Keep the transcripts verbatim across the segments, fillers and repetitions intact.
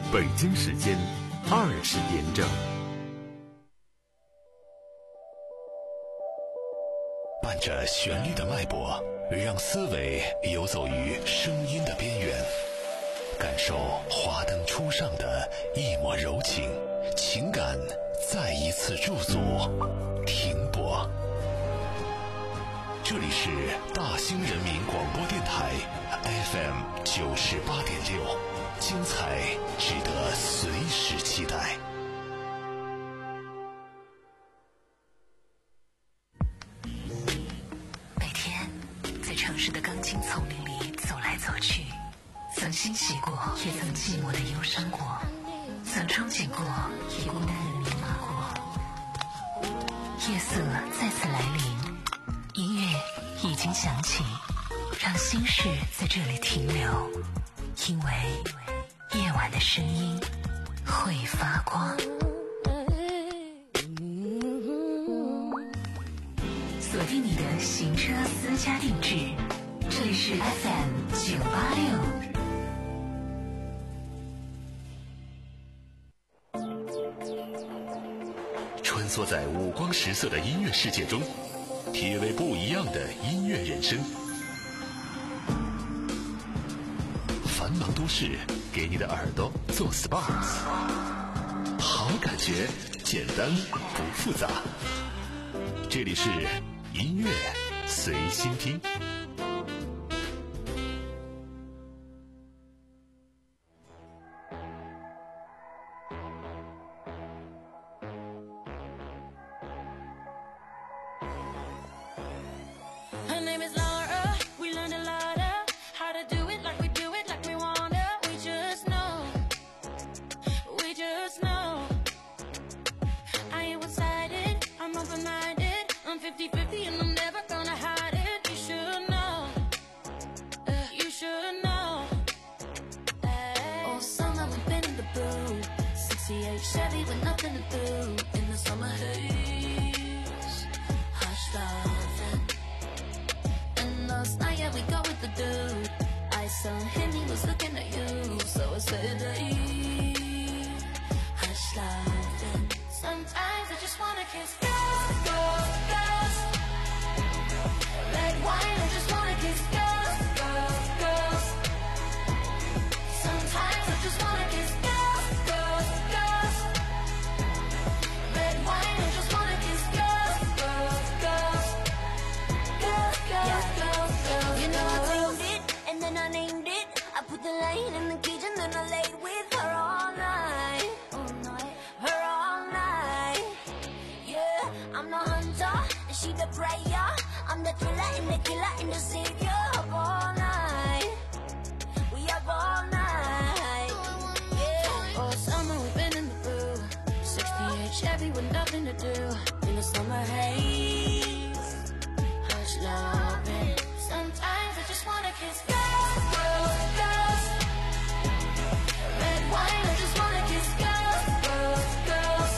北京时间二十点整。 伴着旋律的脉搏，让思维游走于声音的边缘，感受华灯初上的一抹柔情，情感再一次驻足停泊。这里是大兴人民广播电台 F M 九十八点六，精彩值得随时期待。 每天在城市的钢筋丛林里走来走去，曾欣喜过，也曾寂寞的忧伤过，曾憧憬过，也孤单的迷茫过。夜色再次来临，音乐已经响起，让心事在这里停留，因为夜晚的声音会发光。锁定你的行车私家定制，这里是 F M 九八六。 穿梭在五光十色的音乐世界中，体味不一样的音乐人生。繁忙都市给你的耳朵做 S P A， 好感觉简单不复杂。这里是音乐随心听。 Chevy with nothing to do in the summer haze, hush loving. And last night, yeah, we go with the dude. I saw him, he was looking at you, so I said, hey, hush loving. Sometimes I just wanna kiss girls, girls, girls. Red wine, I just wanna kiss girls, girls, girls. Sometimes I just wanna kiss girls, girls, girls. Red wine, I just wanna kiss girls, girls, girls. Girls, girls, yeah. girls, girls. You know I claimed it, and then I named it. I put the light in the cage and then I laid with her all night. All night, her all night. Yeah, I'm the hunter, and she the prayer. I'm the thriller and the killer and the savior of all night. We up all night. Yeah, all summer we've been in the blue. sixty-eight Chevy with nothing to do in the summer haze. Hush loving. Sometimes I just wanna kiss girls, girls, girls. Red wine, I just wanna kiss girls, girls, girls.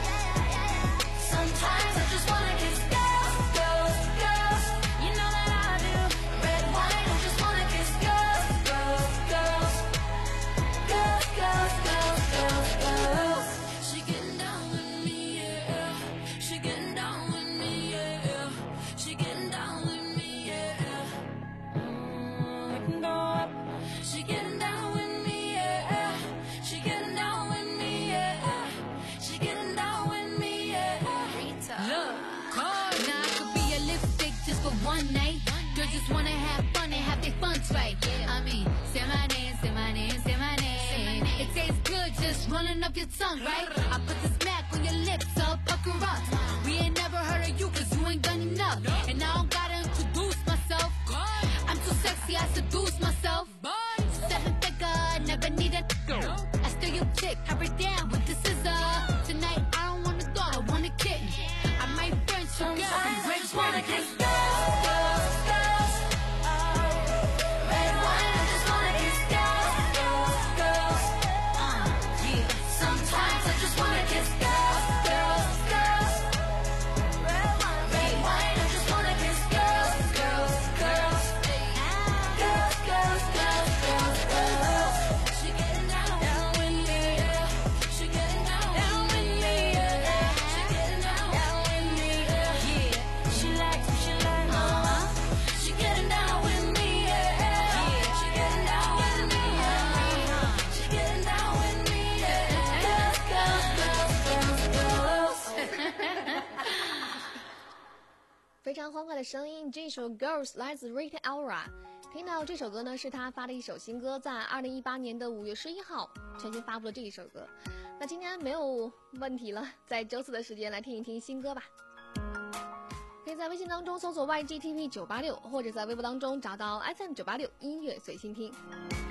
Sometimes I just wanna kiss girls, girls, girls. You know that I do. Red wine, I just wanna kiss girls, girls, girls. Girls, girls, girls, girls, girls. She getting down with me, yeah. She getting down with me, yeah. She getting down with me, yeah. Mm, we can go up. She getting down with me, yeah. She getting down with me, yeah. She getting down with me, yeah. Look, now I could be a lipstick just for one night. Girls just wanna have fun and have their fun right. I mean, say my name, say my name, say my name. It tastes good just rolling up your tongue, right? I put the smack on your lips, so pucker up. We ain't never heard of you cause you ain't done enough. And I don't gotta introduce myself. I'm too sexy, I seduce myself. Seven figure, never need a I steal your chick, hurry down with the scissor. Tonight I don't want a dog, I want a kitten. I might French your girl Sometimes from I just Great wanna Britain. kiss girls, girls, girls. Red wine, I just wanna kiss girls, girls, girls. Uh, yeah. Sometimes I just wanna kiss girls, girls, girls. Red wine, I just wanna kiss girls, girls, girls. Girls, girls, girls, girls, girls. She getting down with me. 的声音，这首 Girls 来自 Rita Ora。 听到这首歌呢，是他发的一首新歌，在二零一八年的五月十一号全新发布了这一首歌。那今天没有问题了，在周四的时间来听一听新歌吧。可以在微信当中搜索 Y G T V 九八六， 或者在微博当中找到 F M 九八六音乐随心听。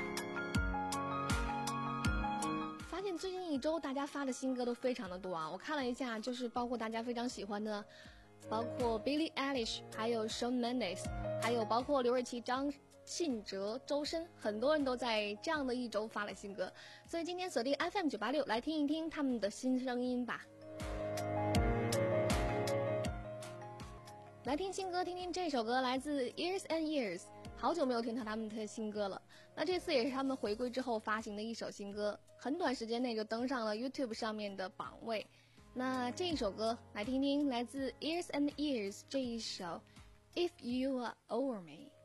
发现最近一周大家发的新歌都非常的多啊，我看了一下，就是包括大家非常喜欢的，包括 Billie Eilish， 还有 Shawn Mendes， 还有包括刘瑞琦、张信哲、周深，很多人都在这样的一周发了新歌，所以今天锁定 F M 九八六来听一听他们的新声音吧。来听新歌，听听这首歌，来自 Years and Years， 好久没有听到他们的新歌了。那这次也是他们回归之后发行的一首新歌，很短时间内就登上了 YouTube 上面的榜位。那这一首歌来听听，来自 Years and Years 这一首 If You Are Over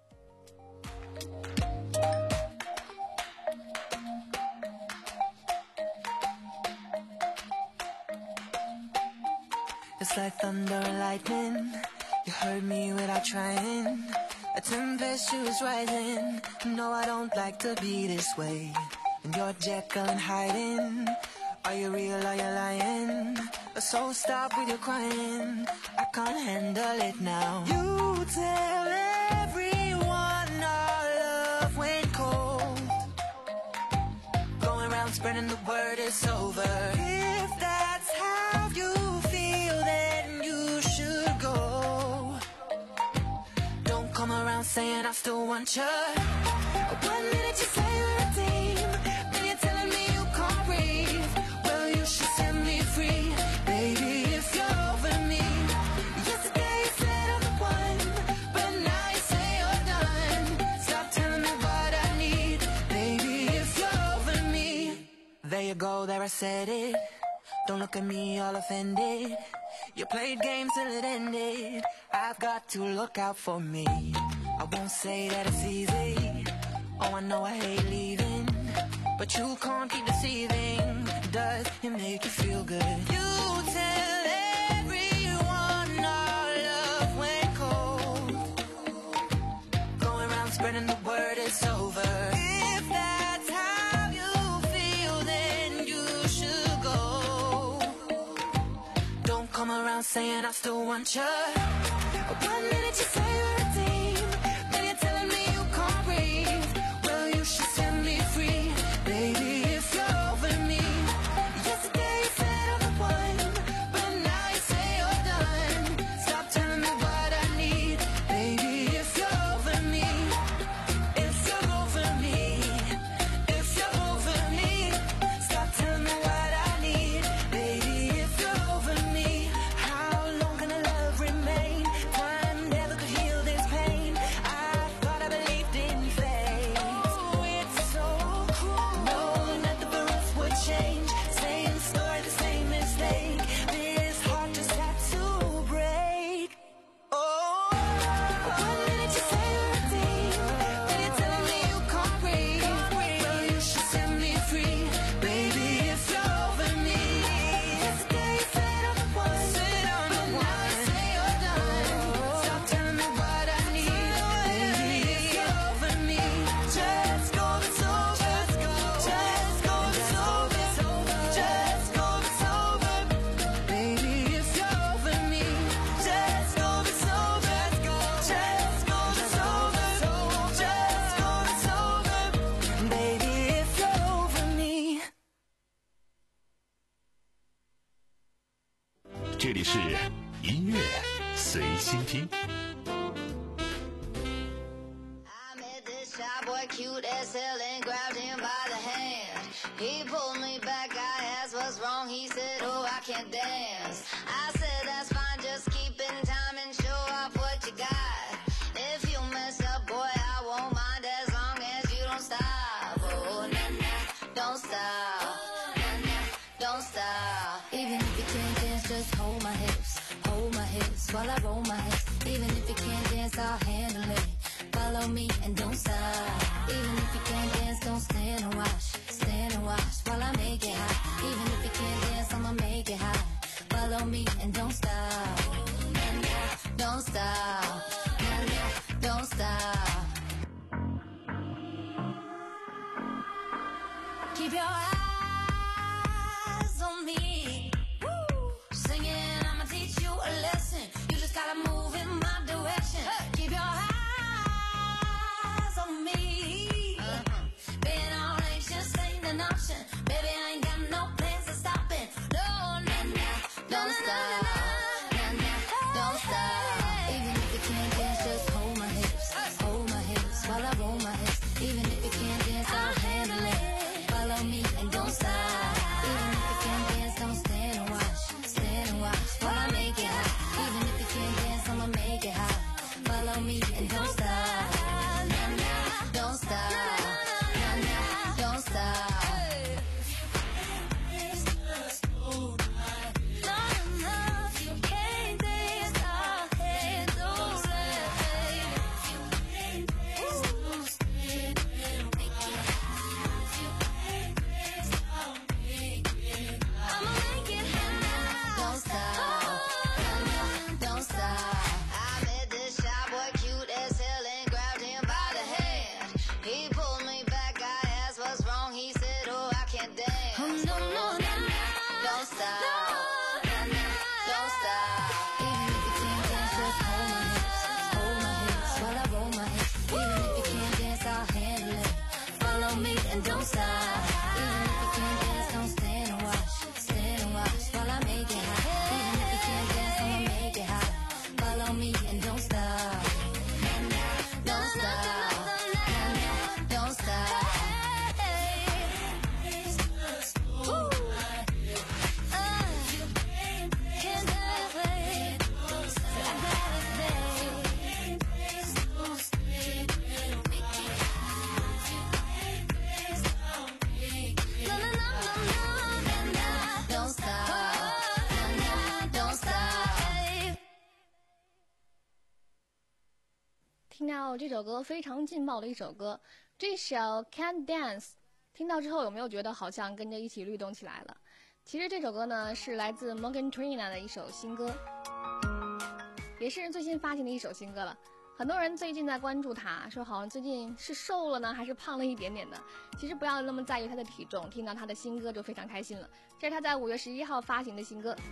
Me。It's like thunder and lightning. You heard me without trying. A tempest is rising. No, I don't like to be this way. And you're Jekyll and hiding. Are you real, are you lying? So stop with your crying. I can't handle it now. You tell everyone our love went cold. Going around spreading the word it's over. If that's how you feel, then you should go. Don't come around saying I still want you. One minute you say you're a team, then you're telling me you can't breathe. Well, you should set me free, baby, if you're over me. Yesterday you said I'm the one, but now you say you're done. Stop telling me what I need, baby, if you're over me. There you go, there I said it. Don't look at me all offended. You played games till it ended. I've got to look out for me. I won't say that it's easy. Oh, I know I hate leaving, but you can't keep deceiving. Does it make you feel good? You tell everyone our love went cold. Going around spreading the word it's over. If that's how you feel, then you should go. Don't come around saying I still want you. One minute you say you're a team, then you're telling me you can't breathe. Well, you should set me free, baby, if you're over me. Yesterday you said I'm the one, but now you say you're done. Stop telling me what I need, baby, if you're over me. If you're over me, if you're over me. Stop telling me what I need, baby, if you're over me. How long can a love remain? Time never could heal this pain. I thought I believed in fate. Oh, it's so cruel. Knowing that the rules would change. Same story, the same mistake. This heart just had to break. Oh, one minute you say you're a team, then you're telling me you can't breathe. Well, you should set me free, baby, if you're over me. Yesterday you said I'm the one, but now you say you're done. Stop telling me what I need, baby, if you're over me. Just go, it's over. Just go, it's over. Just go, it's over. Baby, if you're over me. Just go, it's over. Just go, it's over. Just go, it's over. Baby, if you're over me. 这里是音乐随心听。 I met this shy boy, cute as hell, and grabbed him by the hand. He pulled me back, I asked what's wrong, he said, oh, I can't dance. I said, that's fine, just keep in time and show off what you got. If you mess up, boy, I won't mind as long as you don't stop. Oh, nah, nah, don't stop. Nah, nah, don't stop. Even if you can't dance, just hold my hips, hold my hips while I roll my hips. Even if you can't dance, I'll handle it. Follow me and don't stop. Even if you can't dance, don't stand and watch, stand and watch while I make it hot. Even if you can't dance, I'ma make it hot. Follow me and don't stop, don't stop. Keep your eyes on me. Woo. Singing, I'ma teach you a lesson. You just gotta move in my direction. Hey. Keep your eyes on me. Uh-huh. Being all anxious ain't an option. Baby, I ain't got no plans to stop it. No, no, no, don't stop. No, no, don't stop. Even if you can't dance, just hold my hips. Hold my hips while I roll my hips. Even if you can't dance, I'll handle it. Follow me and don't stop. Even if you can't dance, don't stand and watch. Stand and watch while I make it hot. Even if you can't dance, I'ma make it hot. Follow me and don't stop. Nah, nah, don't stop. Nah, nah, don't stop. 听到这首歌非常劲爆的一首歌，这首 Can't Dance 听到之后有没有觉得好像跟着一起律动起来了？其实这首歌呢是来自 Morgan Trina 的一首新歌，也是最新发行的一首新歌了。很多人最近在关注他，说好像最近是瘦了呢还是胖了一点点的。其实不要那么在意他的体重，听到他的新歌就非常开心了。这是他在五月十一号发行的新歌。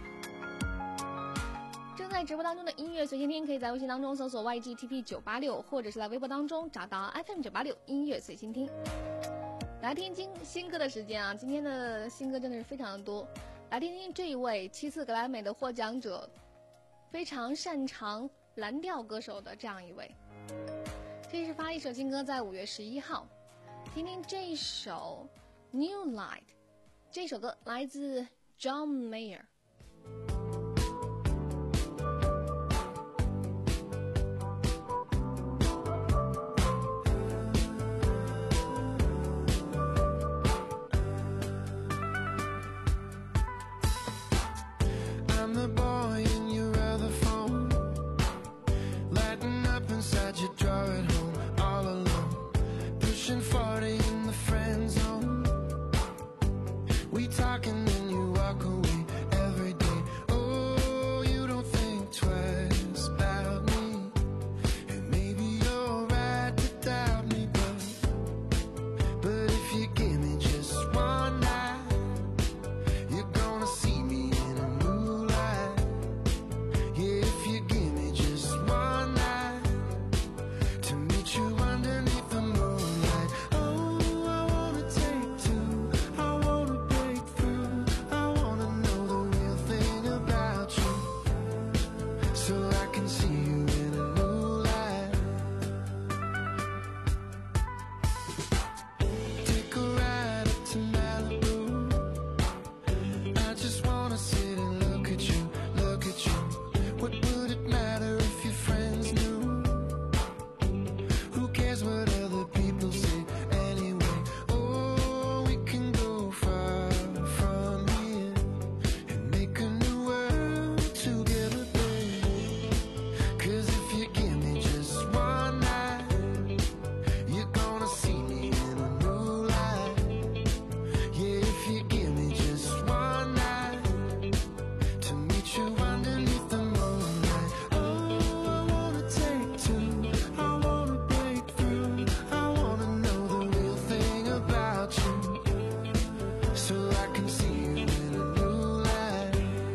正在直播当中的音乐随心听，可以在微信当中搜索 Y G T P 九八六， 或者是在微博当中找到 F M 九八六 音乐随心听。来听听新歌的时间啊，今天的新歌真的是非常的多。来听听这一位七次格莱美的获奖者，非常擅长蓝调歌手的这样一位。这是发一首新歌在五月十一号，听听这一首 New Light， 这首歌来自 John Mayer。 Through so I can see you in a new light.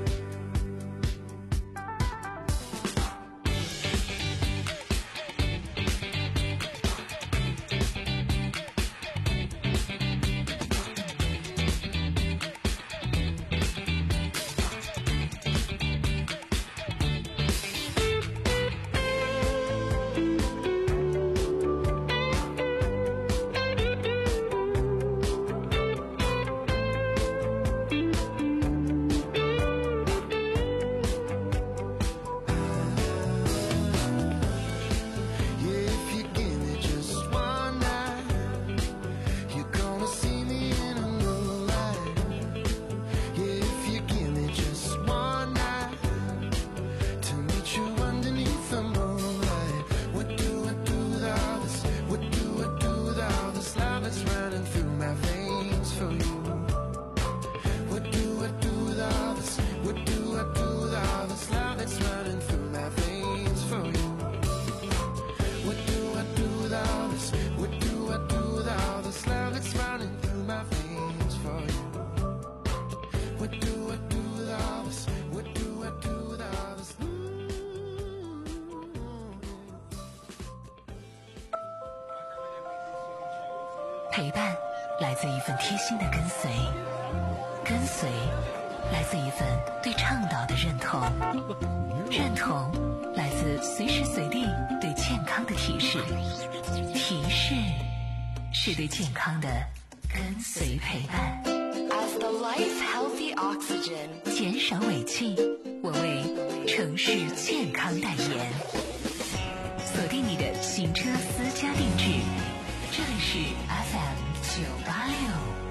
陪伴来自一份贴心的跟随，跟随来自一份对倡导的认同，认同来自随时随地对健康的提示，提示是对健康的跟随陪伴。 As the life's healthy oxygen， 减少尾气，我为城市健康代言。锁定你的行车私家定制，这里是 F M 九八六。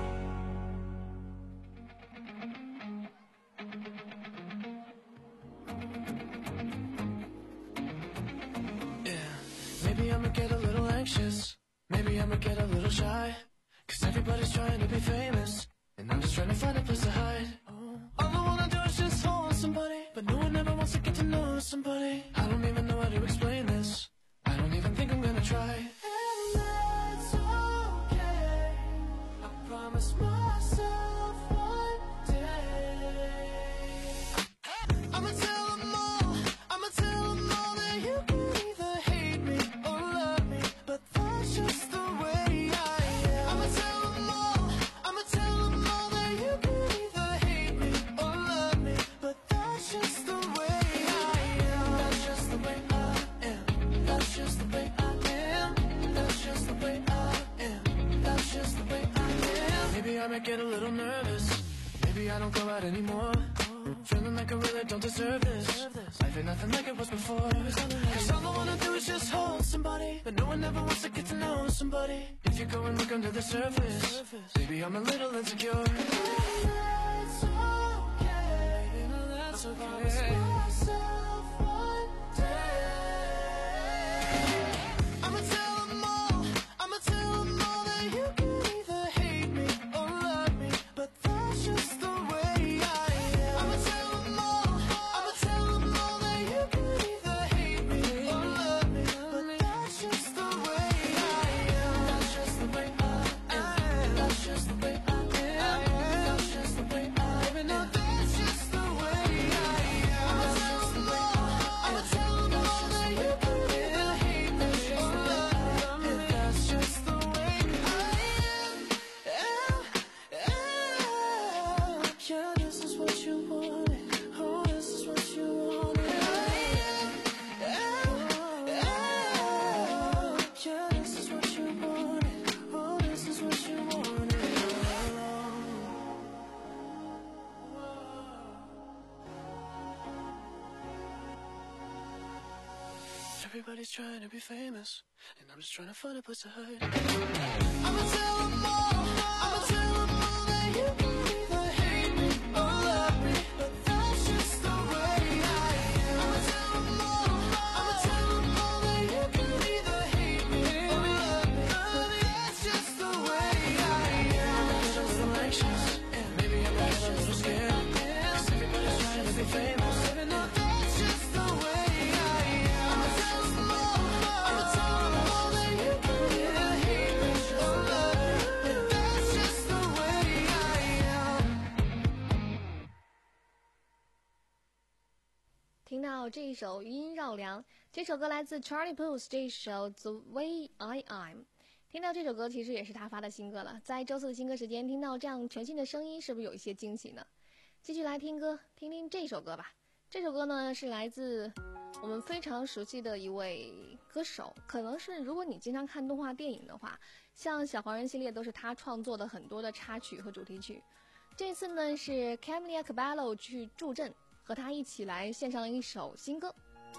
Maybe I'ma get a little anxious. Maybe I'ma get a little shy. Cause everybody's trying to be famous. And I'm just trying to find a place to hide. All I wanna do is just hold somebody. But no one ever wants to get to know somebody. I don't even know how to explain this. I don't even think I'm gonna try. And that's okay. I promise myself one day. I'ma tell them all. I'ma tell them all that you can either hate me or love me. But that's just the way I am. I'ma tell them all. I'ma tell them all that you can either hate me or love me. But that's just the way I am. That's just the way I am. That's just the way I am. That's just the way I am. That's just the way I am. Maybe I might get a little nervous. Maybe I don't go out anymore. Feeling like I really don't deserve this. Life ain't nothing like it was before. Cause all I wanna do is just hold somebody. But no one ever wants to get to know somebody. If you go and look under the surface, maybe I'm a little insecure. That's okay. You know that's okay. Myself one day. I'ma tell them all. I'ma tell them all that you can either hate me or love me. But that's just the way I am. I'ma tell them all. I'ma tell them all that you can either hate me or love me. But that's just the way I am. That's just the way I am. That's just the way I am. That's just the way I am. No, that's just the way I am. I'ma tell them all. I'ma tell them all that you can either hate me or love me. That's just the way I am. Am, am. Yeah, this is what you wanted. Oh, this is what you wanted. Am, am, am. Yeah, this is what you wanted. Oh, this is what you wanted. Everybody's trying to be famous, and I'm just trying to find a place to hide. I'ma tell them all. I'ma tell them all that you can either hate me or love me. But that's just the way I am. I'ma tell them all. I'ma tell them all that you can either hate me or love me. But that's just the way I am. I'm just a little anxious. Maybe I'm a little scared. Cause everybody's trying to be famous. And no, that's just the way I am. I'ma tell them all. I'ma tell them all that you can either hate me or love me. 听到这一首余音绕梁，这首歌来自 Charlie Puth， 这一首 The Way I Am。 听到这首歌其实也是他发的新歌了，在周四的新歌时间听到这样全新的声音，是不是有一些惊喜呢？继续来听歌，听听这首歌吧。这首歌呢是来自我们非常熟悉的一位歌手，可能是如果你经常看动画电影的话，像小黄人系列都是他创作的很多的插曲和主题曲。这次呢是 Camila Cabello 去助阵，和他一起来献上了一首新歌。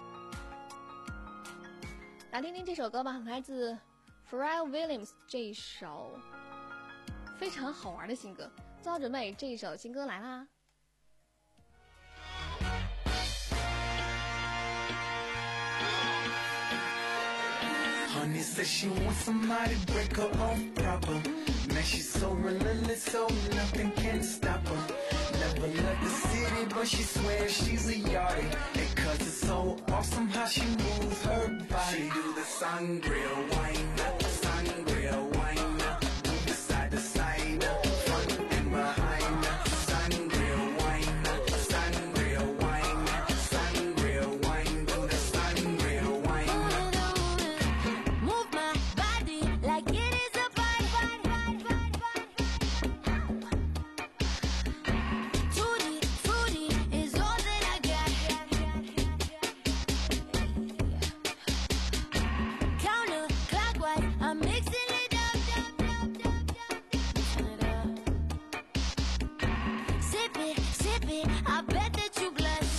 来听听这首歌吧，来自 Pharrell Williams 这一首非常好玩的新歌。做好准备，这一首新歌来啦。 Honey says she wants somebody to break her off proper. Man, she's so relentless, so nothing can stop her. Never left the city, but she swears she's a yardie. And cause it's so awesome how she moves her body. She do the sangria wine up, sangria wine up, move the side to side up, front and behind up. Sangria wine up, sangria wine up, sangria wine, do the sangria wine up. Move my body like it is a fight. Tutti frutti is all that I got. Counterclockwise, I'm mixing it up. Turn it up. Sip it, sip it, I bet that you blush.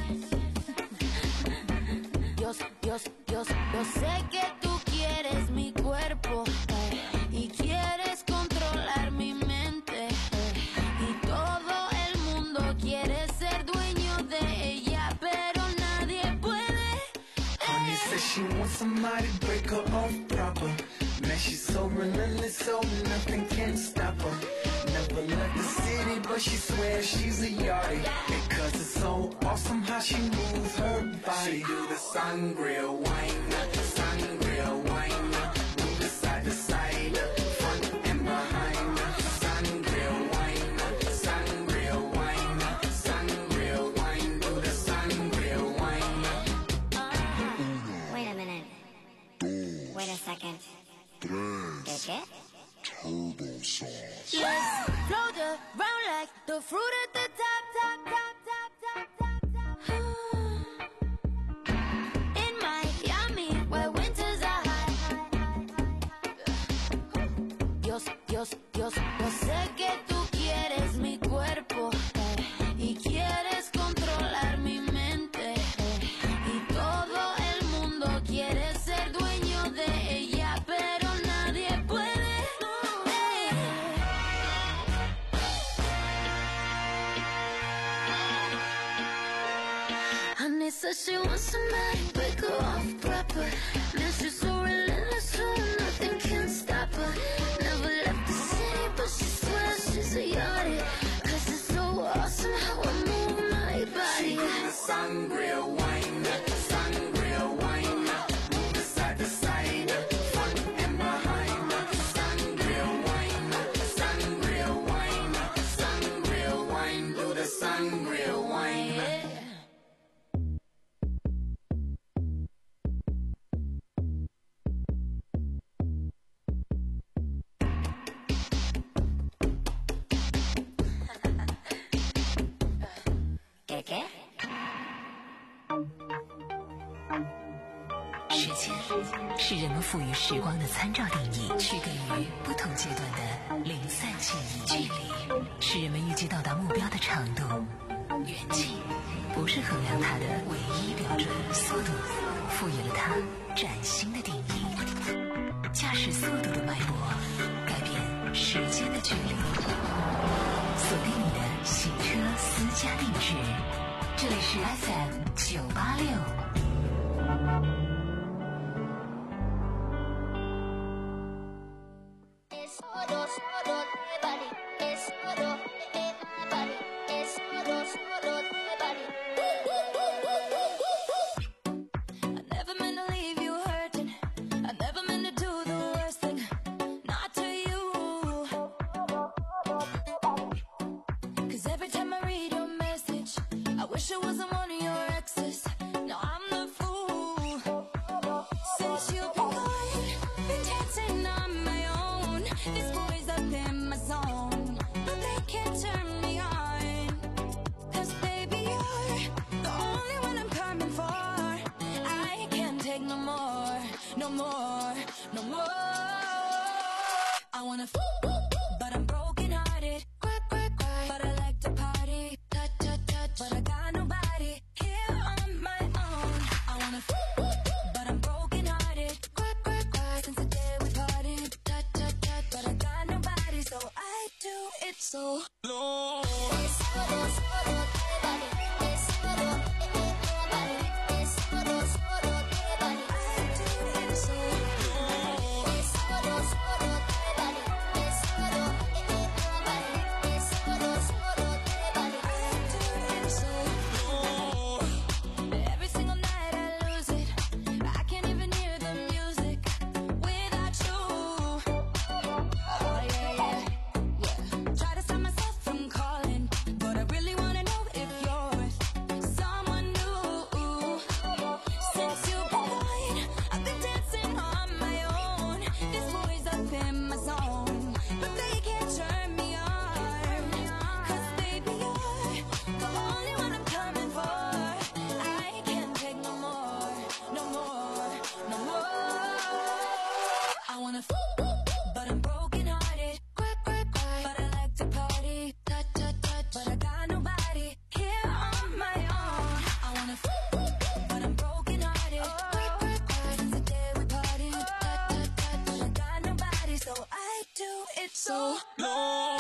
Yo, yo, yo, yo sé que tú quieres mi cuerpo, eh, y quieres controlar mi mente, eh, y todo el mundo quiere ser dueño de ella, pero nadie puede. Honey eh. says she wants somebody to break her off proper. Man, she's so relentless, so nothing can stop her. Never left the city, but she swears she's a yardie. And cause it's so awesome how she moves her body. She do the sangria wine up, sangria wine up, move the side to side up, front and behind up. Sangria wine up, sangria wine up, sangria wine, do the sangria wine up. Wait a minute. Wait a second. ¿Qué qué? Let's float around like the fruit at the top, top, top, top, top, top, top. In Miami, where winters are high. Yo, yo, yo, yo sé que tú quieres mi cuerpo, eh, y quieres controlar mi mente, eh, y todo el mundo quiere ser dueño de ella, pero nadie puede. eh. Honey says she wants somebody to break her off proper. Man, she's so relentless, so nothing can stop her. Never left the city, but she swears she's a yardie. Cause it's so awesome how I move my She body. do the sangria wine up, sangria wine up, move the side to side up, front and behind up. Sangria wine up, sangria wine up, sangria wine, do the sangria wine up. ¿Qué qué? 时间是人们赋予时光的参照定义，区隔于不同阶段的零散记忆。距离是人们预计到达目标的长度，远近不是衡量它的唯一标准。速度赋予了它崭新的定义。驾驶速度的脉搏，改变时间的距离。锁定你的行车私家定制，这里是 F M 九八六。 Es solo, solo de body. Es solo de body. Es solo, solo de body. I never meant to leave you hurting. I never meant to do the worst thing. Not to you. Cause every time I read your message, I wish I wasn't one of your exes. so long. Every single night I lose it. I can't even hear the music without you. Oh yeah, yeah, yeah. Try to stop myself from calling, but I really wanna know if you're with someone new. Since you've been gone, I've been dancing on my own. This boy's up in my zone, but they can't turn me on. 'Cause baby, you're the only one I'm coming for. I can't take no more, no more, no more. I wanna f, but I'm broken hearted. Cry, cry, cry. But I like to party. Touch, touch, touch. But I got nobody here on my own. I wanna f, but I'm broken hearted. Cry, cry, cry. Since the day we party. Touch, touch, touch. But I got nobody, so I do it so long.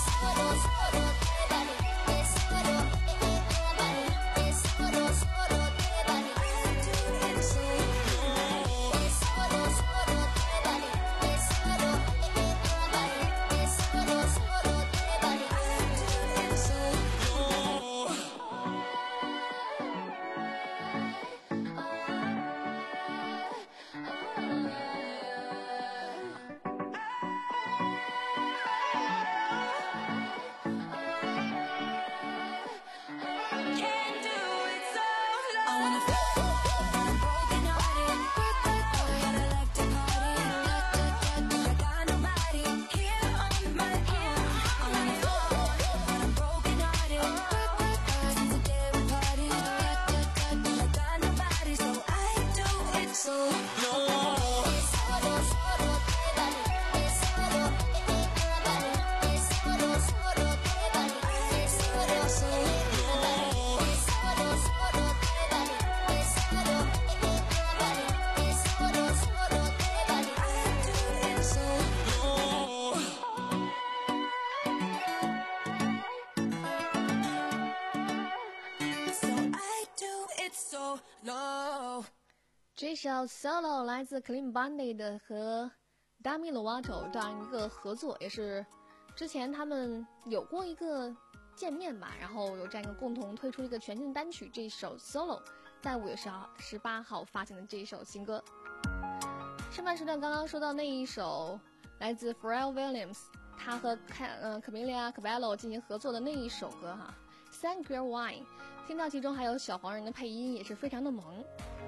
So low. 这首 Solo 来自 Clean Bandit 和 Demi Lovato 这样一个合作，也是之前他们有过一个见面吧，然后有这样一个共同推出一个全新的单曲。这首 Solo 在五月十八号发行的这一首新歌。上半时段刚刚说到那一首来自 Pharrell Williams， 他和呃 Camila Cabello 进行合作的那一首歌哈 Thank You Wine， 听到其中还有小黄人的配音，也是非常的萌。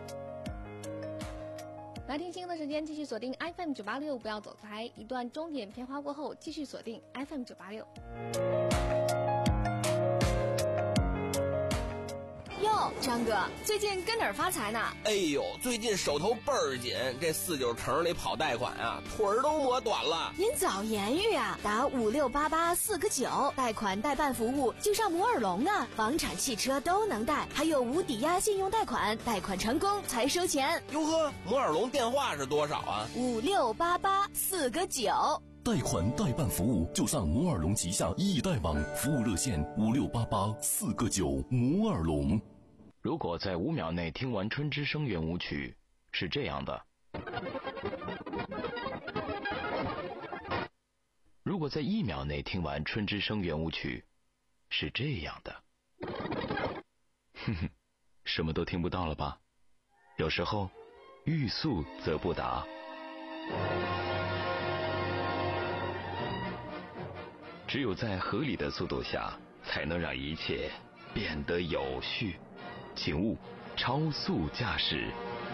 来听新的时间，继续锁定 F M 九八六，不要走开。一段钟点片花过后，继续锁定 F M 九八六。 哟，张哥，最近跟哪儿发财呢？ 哎呦，最近手头倍儿紧，这四九城里跑贷款啊，腿儿都磨短了。 您早言语啊，打五六八八四个九，贷款代办服务就上摩尔龙啊，房产、汽车都能贷，还有无抵押信用贷款，贷款成功才收钱。 哟呵，摩尔龙电话是多少啊？ 五六八八四个九。 贷款代办服务就上摩尔龙旗下易贷网，服务热线五六八八四个九。摩尔龙。 如果在五秒内听完春之声圆舞曲，是这样的；如果在一秒内听完春之声圆舞曲，是这样的。哼哼，什么都听不到了吧？有时候，欲速则不达。只有在合理的速度下，才能让一切变得有序。请勿超速驾驶。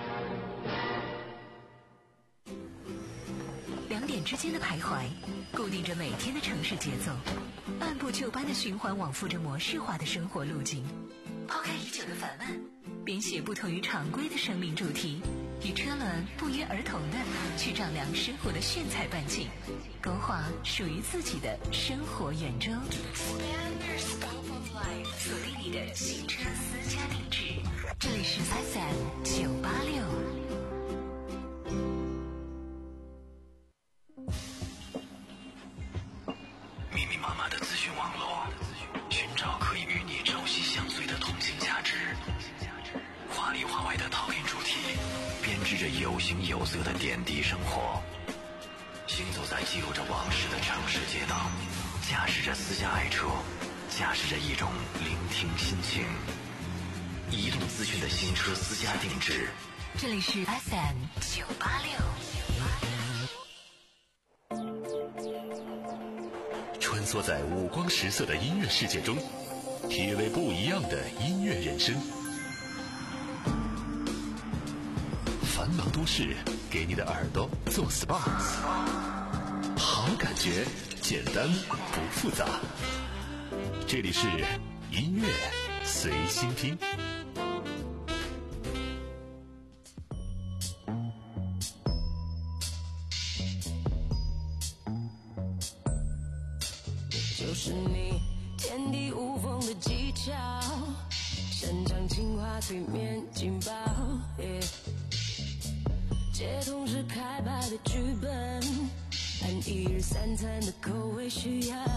两点之间的徘徊，固定着每天的城市节奏，按部就班的循环往复着模式化的生活路径。抛开已久的烦闷，编写不同于常规的生命主题，与车轮不约而同的去丈量生活的炫彩半径，勾画属于自己的生活圆周。锁定你的行车私家定制，这里是 F M 九八六。 密密麻麻的字网络，寻找可以与你朝夕相随的同性价值。话里话外的讨论主题，编织着有形有色的点滴生活。行走在记录着往事的城市街道，驾驶着私家爱车，驾驶着一种聆听心情。移动资讯的新车私家定制， 这里是 F M 九八六。 穿梭在五光十色的音乐世界中，体味不一样的音乐人生。繁忙都市给你的耳朵做 S P A， 好感觉，简单不复杂。这里是音乐随心听。 就是你天地无缝的技巧，擅长情话催眠劲爆， yeah， 接通是开摆的剧本，按一日三餐的口味需要，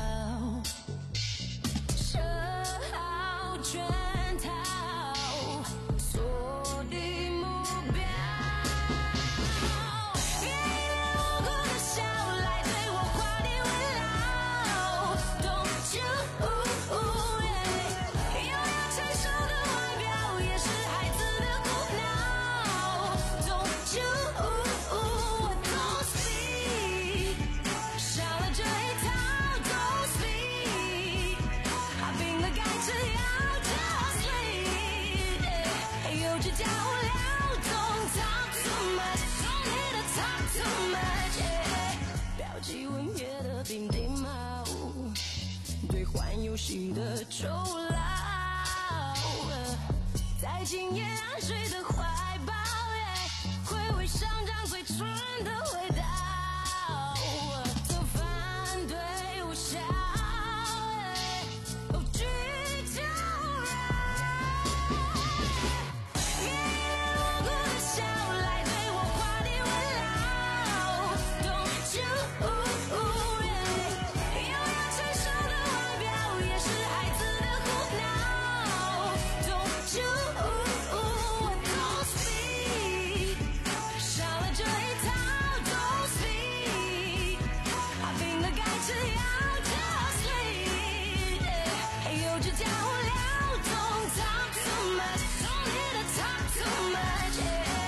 设好圈套，锁定目标，愿意无辜的笑来对我夸你为牢， Don't you， 拥有成熟的外表也是孩子的苦恼， Don't you， Don't speak， 少了这一套 Don't speak， 把冰的盖子要 Just leave， 幼稚加无聊 Don't talk too much， Don't need to talk too much， 标记文乐的冰地帽，兑换游戏的酬劳，在今夜安睡的怀抱，回味上张嘴唇的味道，这反对无效，哦拒就扰，愿意无辜的笑来对我夸你为牢， Don't you， 拥有成熟的外表也是孩子的苦恼， Don't you， Don't speak， 少了这一套 Don't speak， 把冰的盖子要 Just leave， 幼稚加无聊 Don't talk too much， Don't need to talk too much，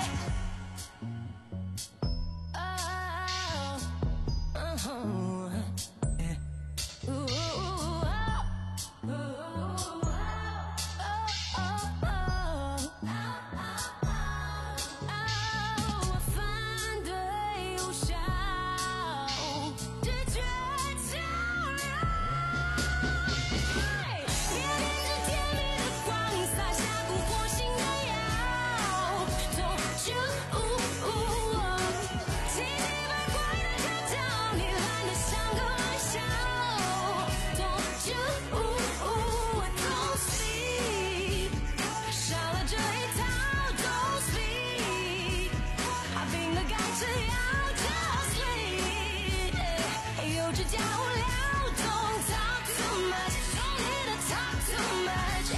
oh, uh-huh.反对无效，拒绝交流，也点着甜蜜的光，撒下蛊惑性的药 Don't you， 奇奇怪怪的客套，你懒得像个玩笑 Don't you， Don't speak， 少了这一套 Don't speak， 把冰的盖子要 Just leave， 幼稚加无聊 Don't talk too much， Don't need to talk too much，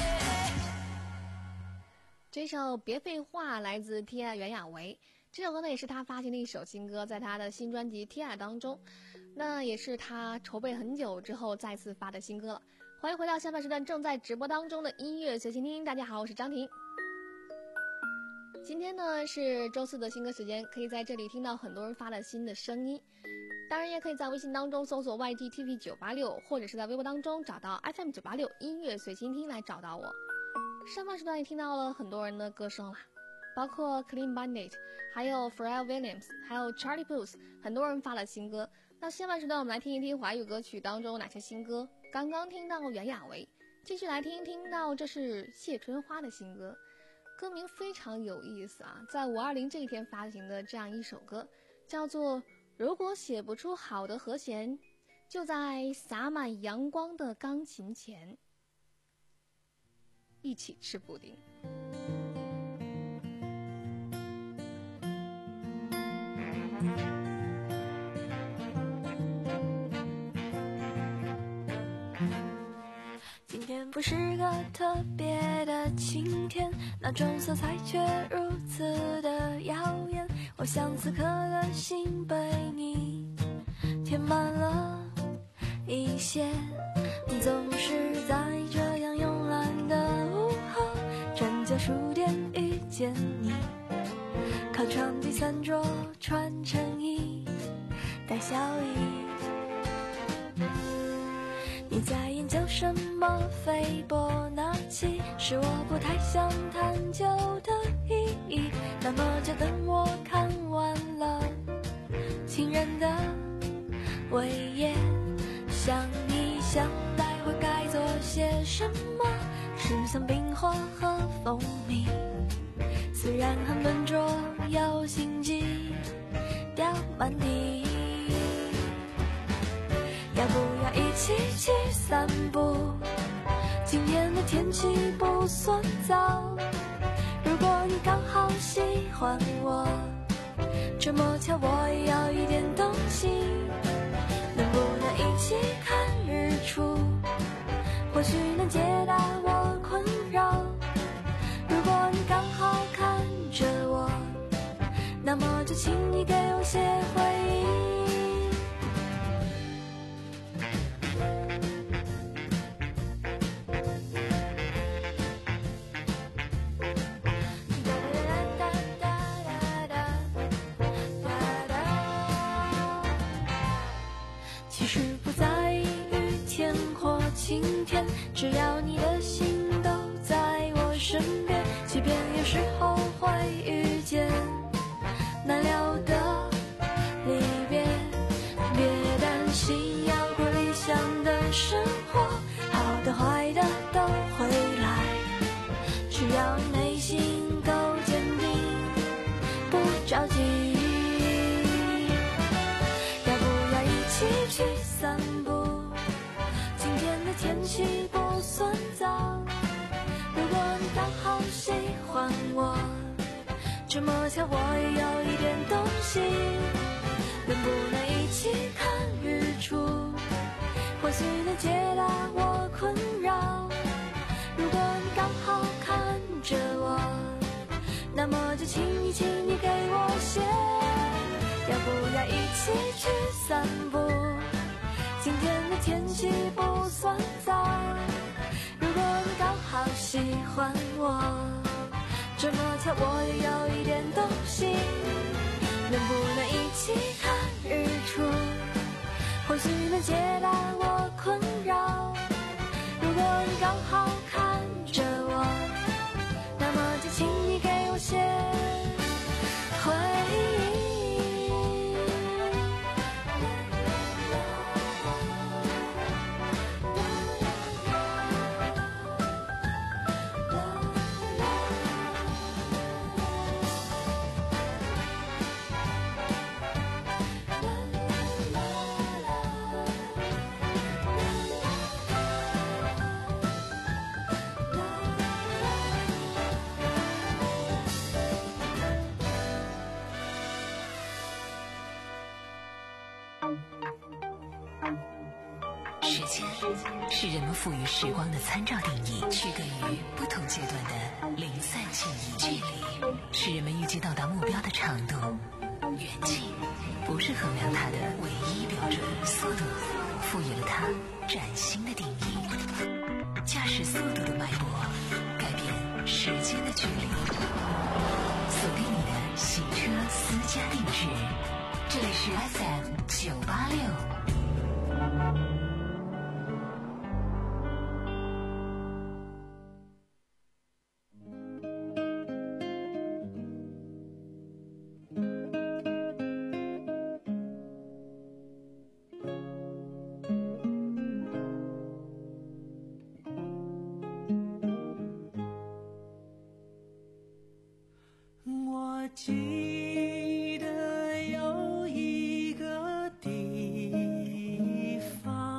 这首别废话来自 T I 袁娅维，这首歌呢也是他发行的一首新歌，在他的新专辑 T I 当中，那也是他筹备很久之后再次发的新歌了。欢迎回到下半时段正在直播当中的音乐随心听，大家好，我是张婷。今天呢是周四的新歌时间，可以在这里听到很多人发的新的声音，当然也可以在微信当中搜索 Y G T V 九八六， 或者是在微博当中找到 F M 九八六 音乐随心听来找到我。上半时段也听到了很多人的歌声啦，包括 Clean Bandit， 还有 Pharrell Williams， 还有 Charlie Puth， 很多人发了新歌。那下半时段我们来听一听华语歌曲当中哪些新歌。刚刚听到袁娅维，继续来听一听到这是谢春花的新歌，歌名非常有意思啊，在五二零这一天发行的这样一首歌，叫做如果写不出好的和弦，就在洒满阳光的钢琴前一起吃布丁。 天不是个特别的晴天，那种色彩却如此的耀眼。我想此刻的心被你填满了一些，总是在这样慵懒的午后，转角书店遇见你，靠窗第三桌穿成衣带笑意。你在研究什么斐波那契？是我不太想探究的意义。那么就等我看完了情人的尾页，想一想待会该做些什么，吃香槟或喝蜂蜜，虽然很笨拙有心机掉满地。要不要一起去散步？今天的天气不算糟，如果你刚好喜欢我，这么巧我也要一点东西，能不能一起看日出？或许能解答我困扰。如果你刚好看着我，那么就请你给我些回忆。其实不在意雨天或晴天，只要你的心都在我身边，即便有时候会遇见难料的离别，别担心，要过理想的生活，好的坏的都会来，只要你内心够坚定，不着急。要不要一起去散步？今天的天气不算糟，如果你刚好喜欢我，这么巧我也有一点东西，能不能一起看日出？或许能解答我困扰。如果你刚好看着我，那么就请你请你给我些，要不要一起去散步？今天的天气不算糟，如果你刚好喜欢我，这么巧我也有一点东西，能不能一起看日出？或许能解答我困扰。如果你刚好看着我，那么就请你给我些回忆。 时间是人们赋予时光的参照定义，区隔于不同阶段的零散记忆。距离是人们预计到达目标的长度，远近不是衡量它的唯一标准，速度赋予了它崭新的定义。驾驶速度的脉搏，改变时间的距离。锁定你的洗车私家定制，这里是 F M 九八六。 我记得有一个地方。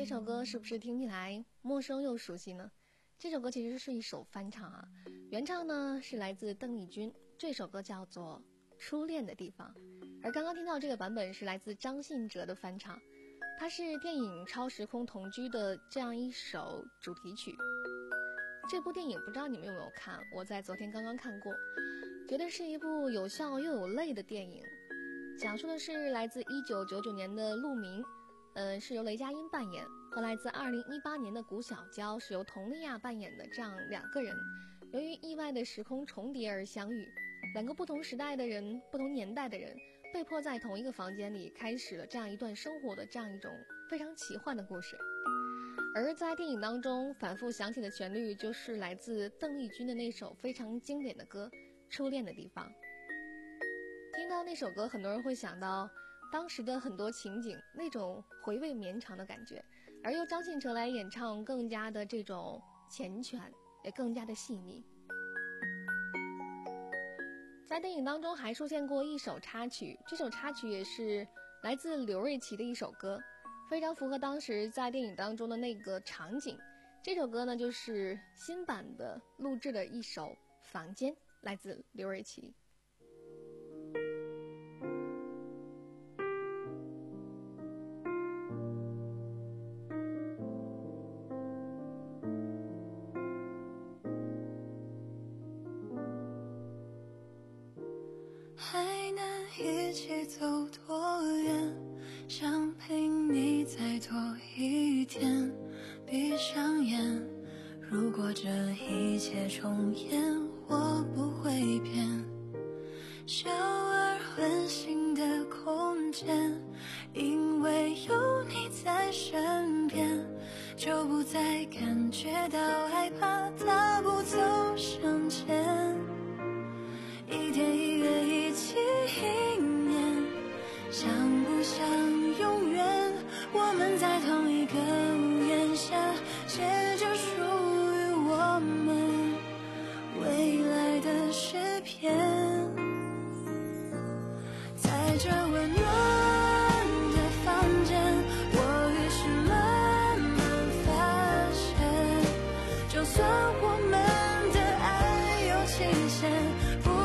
首歌是不是听起来陌生又熟悉呢？这首歌其实是一首翻唱啊，原唱呢是来自邓丽君，这首歌叫做《初恋的地方》，而刚刚听到这个版本是来自张信哲的翻唱，它是电影《超时空同居》的这样一首主题曲。这部电影不知道你们有没有看，我在昨天刚刚看过，觉得是一部有笑又有泪的电影，讲述的是来自一九九九年的陆明，呃，是由雷佳音扮演，和来自二零一八年的古小娇是由佟丽娅扮演的这样两个人，由于意外的时空重叠而相遇，两个不同时代的人，不同年代的人，被迫在同一个房间里开始了这样一段生活的这样一种非常奇幻的故事。而在电影当中反复响起的旋律，就是来自邓丽君的那首非常经典的歌《初恋的地方》。听到那首歌，很多人会想到当时的很多情景，那种回味绵长的感觉，而由张信哲来演唱，更加的这种缱绻，也更加的细腻。在电影当中还出现过一首插曲，这首插曲也是来自刘瑞琦的一首歌，非常符合当时在电影当中的那个场景。这首歌呢，就是新版的录制的一首《房间》，来自刘瑞琦。 还能一起走多远，想陪你再多一天。闭上眼，如果这一切重演，我不会变。小而温馨的空间，因为有你在身边，就不再感觉到害怕，大步走向前。一天一月一起一年，想不想永远我们在同一个屋檐下，写着属于我们未来的诗篇。在这温暖的房间，我于是慢慢发现，就算我们的爱有期限，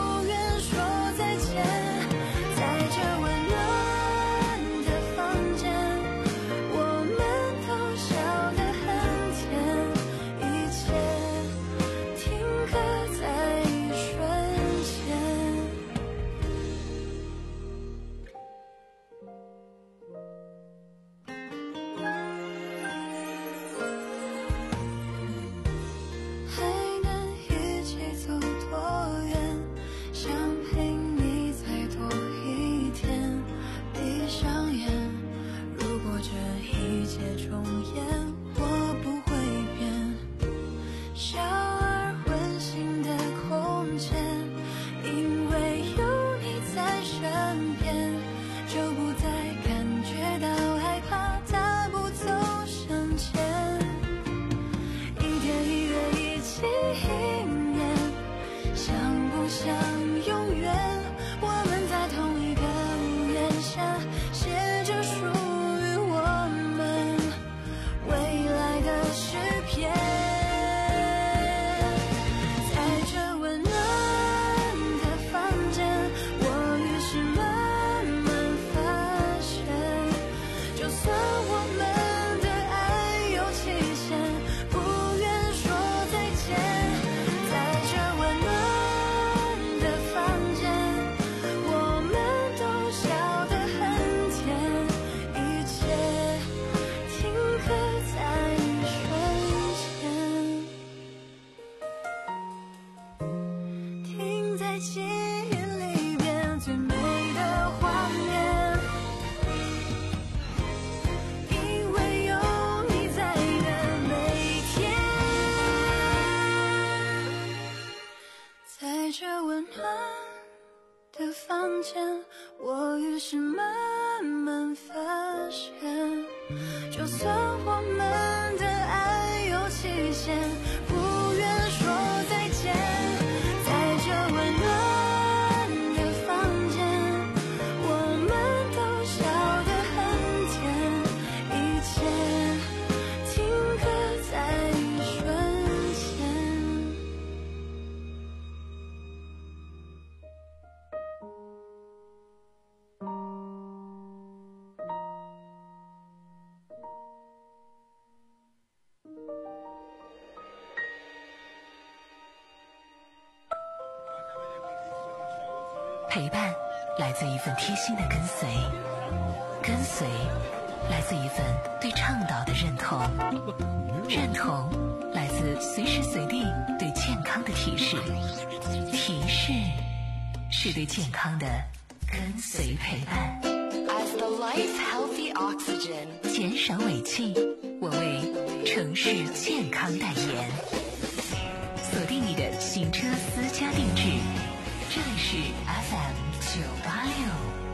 我于是慢慢发现，就算我们的爱有期限，不愿说再见。在这温暖的房间，我们都笑得很甜，一切陪伴来自一份贴心的跟随，跟随来自一份对倡导的认同，认同来自随时随地对健康的提示，提示是对健康的跟随陪伴。 As the life healthy oxygen， 减少尾气，我为城市健康代言。锁定你的行车私家定制，这里是 F M 九八六。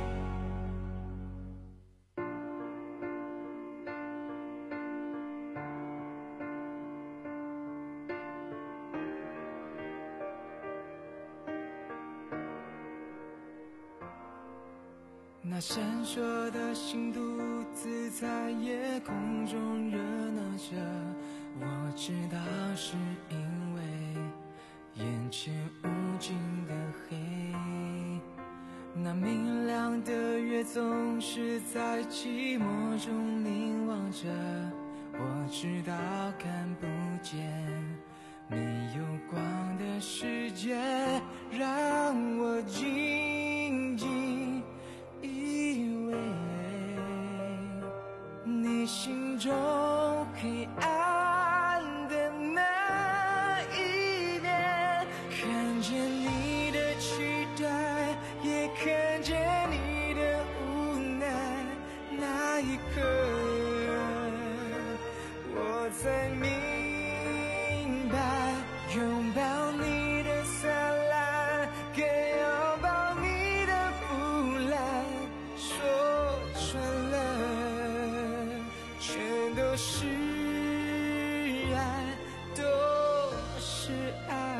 那闪烁的星独自在夜空中热闹着，我知道是因为眼前无尽的黑。那明亮的月总是在寂寞中凝望着，我知道看不见没有光的世界，让我静静以为你心中黑暗的那一面，看见你的期待，也看见你的无奈，那一刻我才明白，拥抱你的灿烂跟拥抱你的腐烂，说穿了全都是爱，都是爱。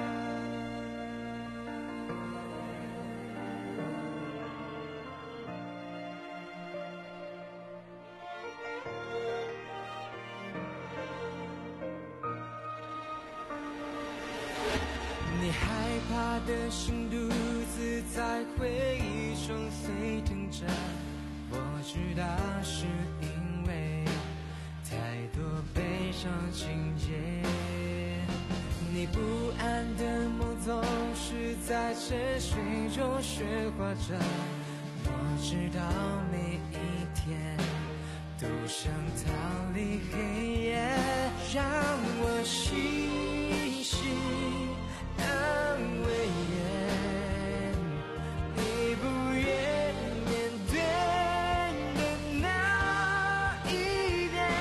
你害怕的心独自在回忆中沸腾着，我知道是因为太多悲伤情节。你不安的梦总是在沉睡中喧哗着，我知道每一天都想逃离黑夜，让我细细安慰也你不愿面对的那一边。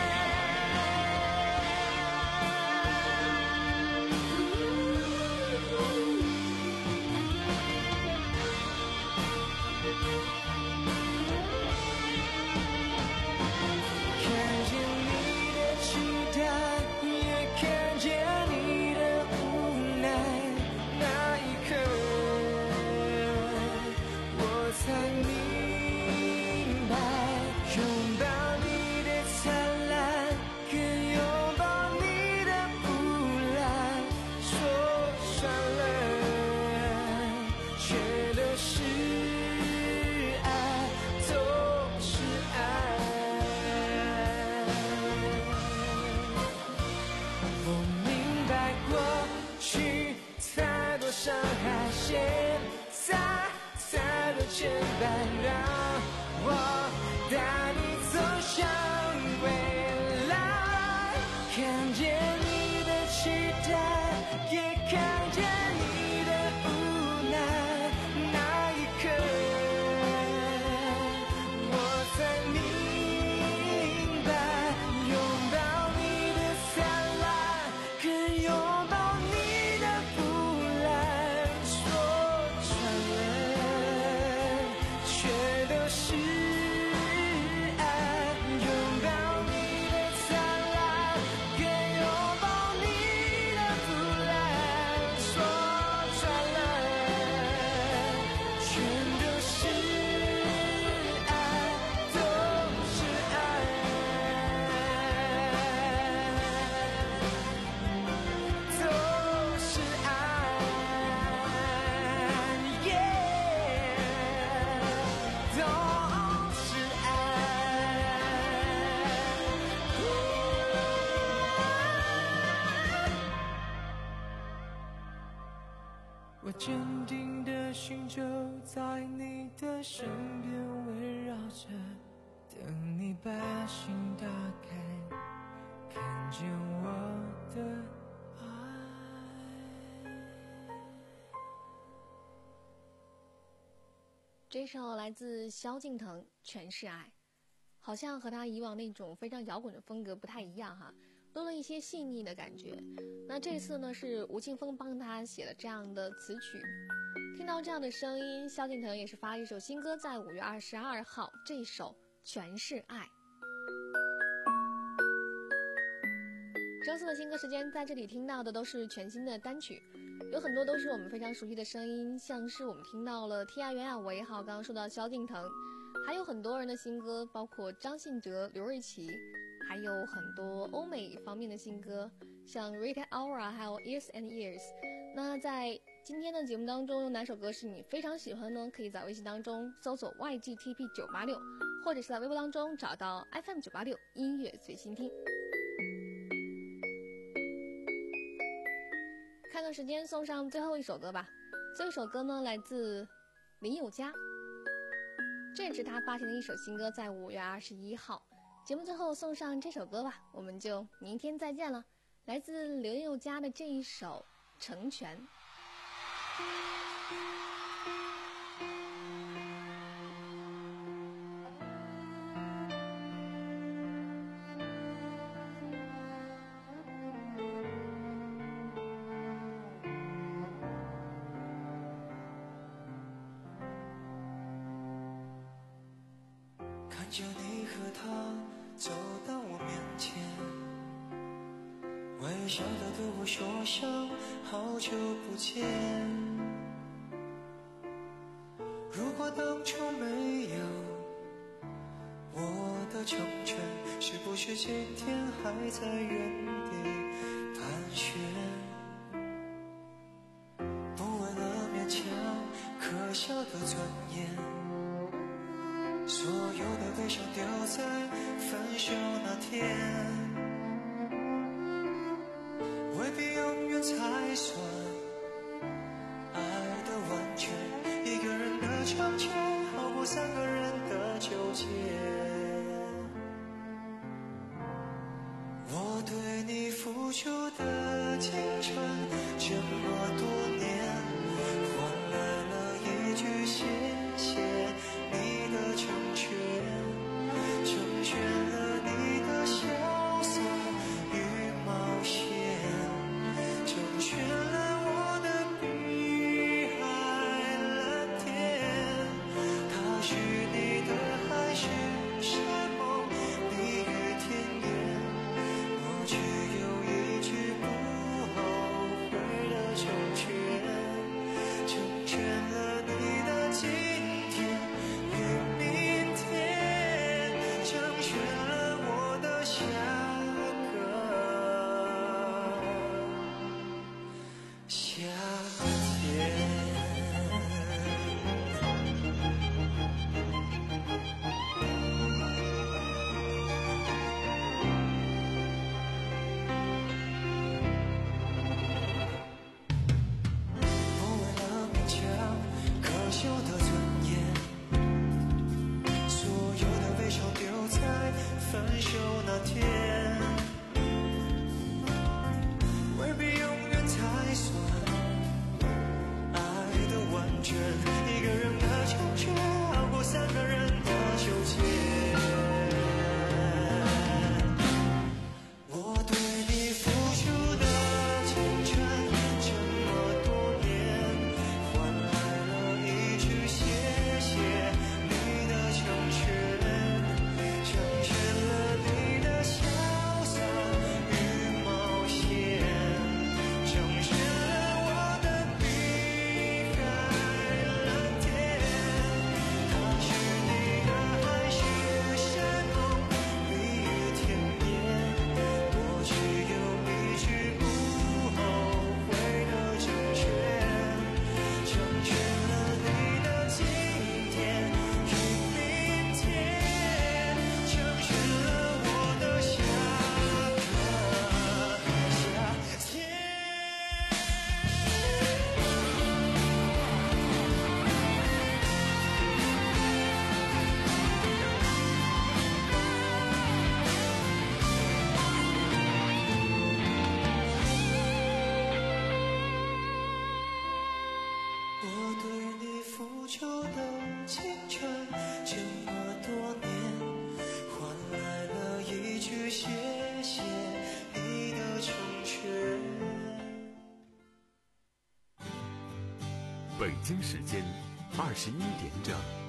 看见你的期待，也看见你的无奈，那一刻我才明白，拥抱你的灿烂跟拥抱你的腐烂，说穿了全都是爱，都是爱。我明白过去太多伤害，现在太多牵绊，让我带你走向未来，看见你的期待，也看见你的无奈，那一刻我才明白，拥抱你的灿烂跟拥抱你的腐烂，说穿了全我坚定的心就在你的身边围绕着，等你把心打开，看见我的爱。 这首来自萧敬腾《全是爱》，好像和他以往那种非常摇滚的风格不太一样哈，多了一些细腻的感觉。那这次呢是吴青峰帮他写了这样的词曲，听到这样的声音，萧敬腾也是发了一首新歌，在五月二十二号，这首全是爱。周四的新歌时间，在这里听到的都是全新的单曲，有很多都是我们非常熟悉的声音，像是我们听到了 T I 袁娅维，好，刚刚说到萧敬腾，还有很多人的新歌，包括张信哲、刘瑞琦，还有很多欧美方面的新歌，像 Rita Ora 还有 Years and Years。 那在今天的节目当中，有哪首歌是你非常喜欢呢？可以在微信当中搜索 Y G T P 九八六，或者是在微博当中找到 F M 九八六音乐随心听。看看时间，送上最后一首歌吧。最后一首歌呢来自林宥嘉，这也是他发行的一首新歌，在五月二十一号。节目最后送上这首歌吧，我们就明天再见了。来自林宥嘉的这一首《成全》。 看着你和他走到我面前，微笑的对我说声好久不见。如果当初没有我的成全，是不是今天还在原地盘旋？不为了勉强可笑的尊严，所有的悲伤丢在分手那天，未必永远才算爱的完全。一个人的成全好过三个人的纠结。我对你付出的青春这么多年，换来了一句谢谢你的成全，成全了你的潇洒与冒险，成全了我的碧海蓝天。 北京时间二十一点整。